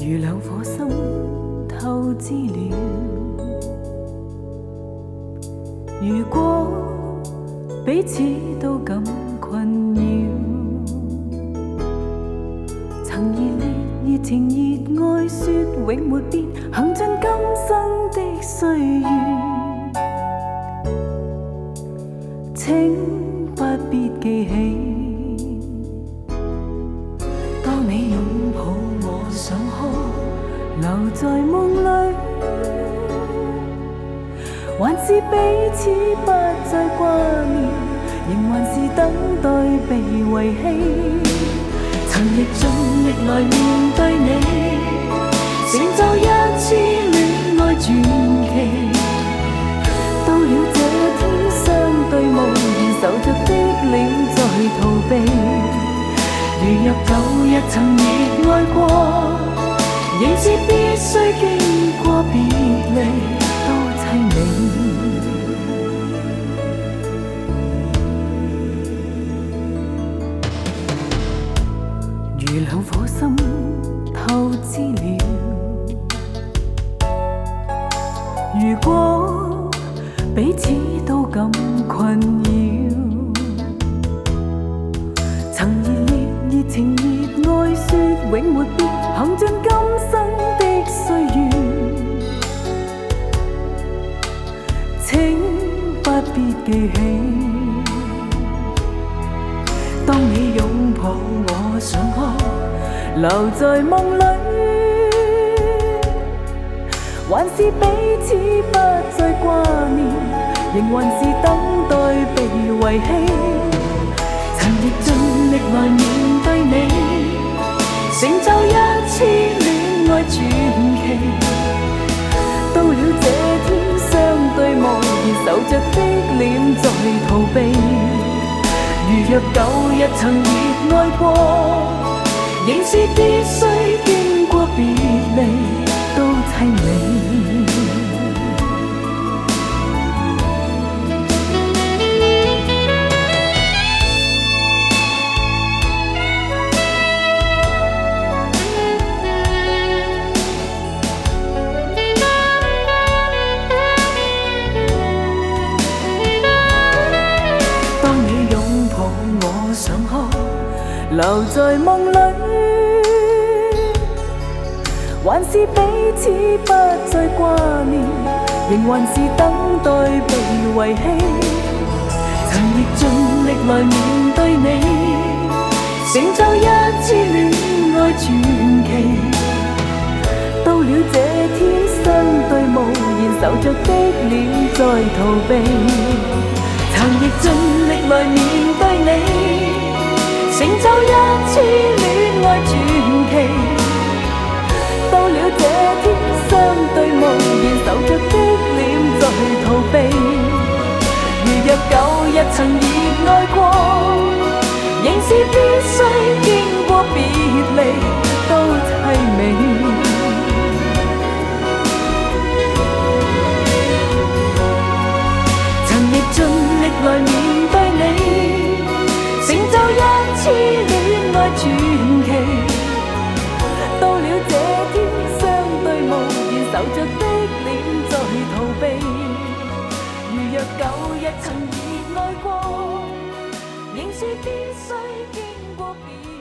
如兩顆心透支了。如果彼此都感困擾，曾熱烈熱情熱愛說永沒變，行盡今生的歲月，請不必記起。當你擁抱我想哭，留在夢裏，還是彼此不再掛念，仍還是等待被遺棄。曾歷盡歷來面對你，成就一次戀愛傳奇。到了這天相對無言，受着的臉在逃避。如若舊日曾熱愛過，仍是必須經過別離，都凄美。如兩顆心透支了，如果彼此都感困擾，曾熱烈熱情熱愛說永沒變，行盡今生的歲月，請不必記起。當你擁抱我想哭，留在夢裏，還是彼此不再掛念，仍還是等待被遺棄。曾歷盡歷來面對你，成就一次戀愛傳奇。到了這天相對無言，受着的臉在逃避。如若舊日曾熱愛過，仍是必須經過別離，都凄美。留在夢裏，還是彼此不再掛念，仍還是等待被遺棄。曾歷盡歷來面對你，成就一次戀愛傳奇。到了這天相對無言，受着的臉在逃避。曾歷盡歷來面對你，成就一次戀愛傳奇。到了這天相對無言，受着的臉在逃避。如若舊日曾熱愛過，仍是必須經過別離，都凄美。曾歷盡歷來面對你，成就一次戀愛傳奇。到了這天相對無言，受着的臉在逃避。如若舊日曾熱愛過，仍是必須經過別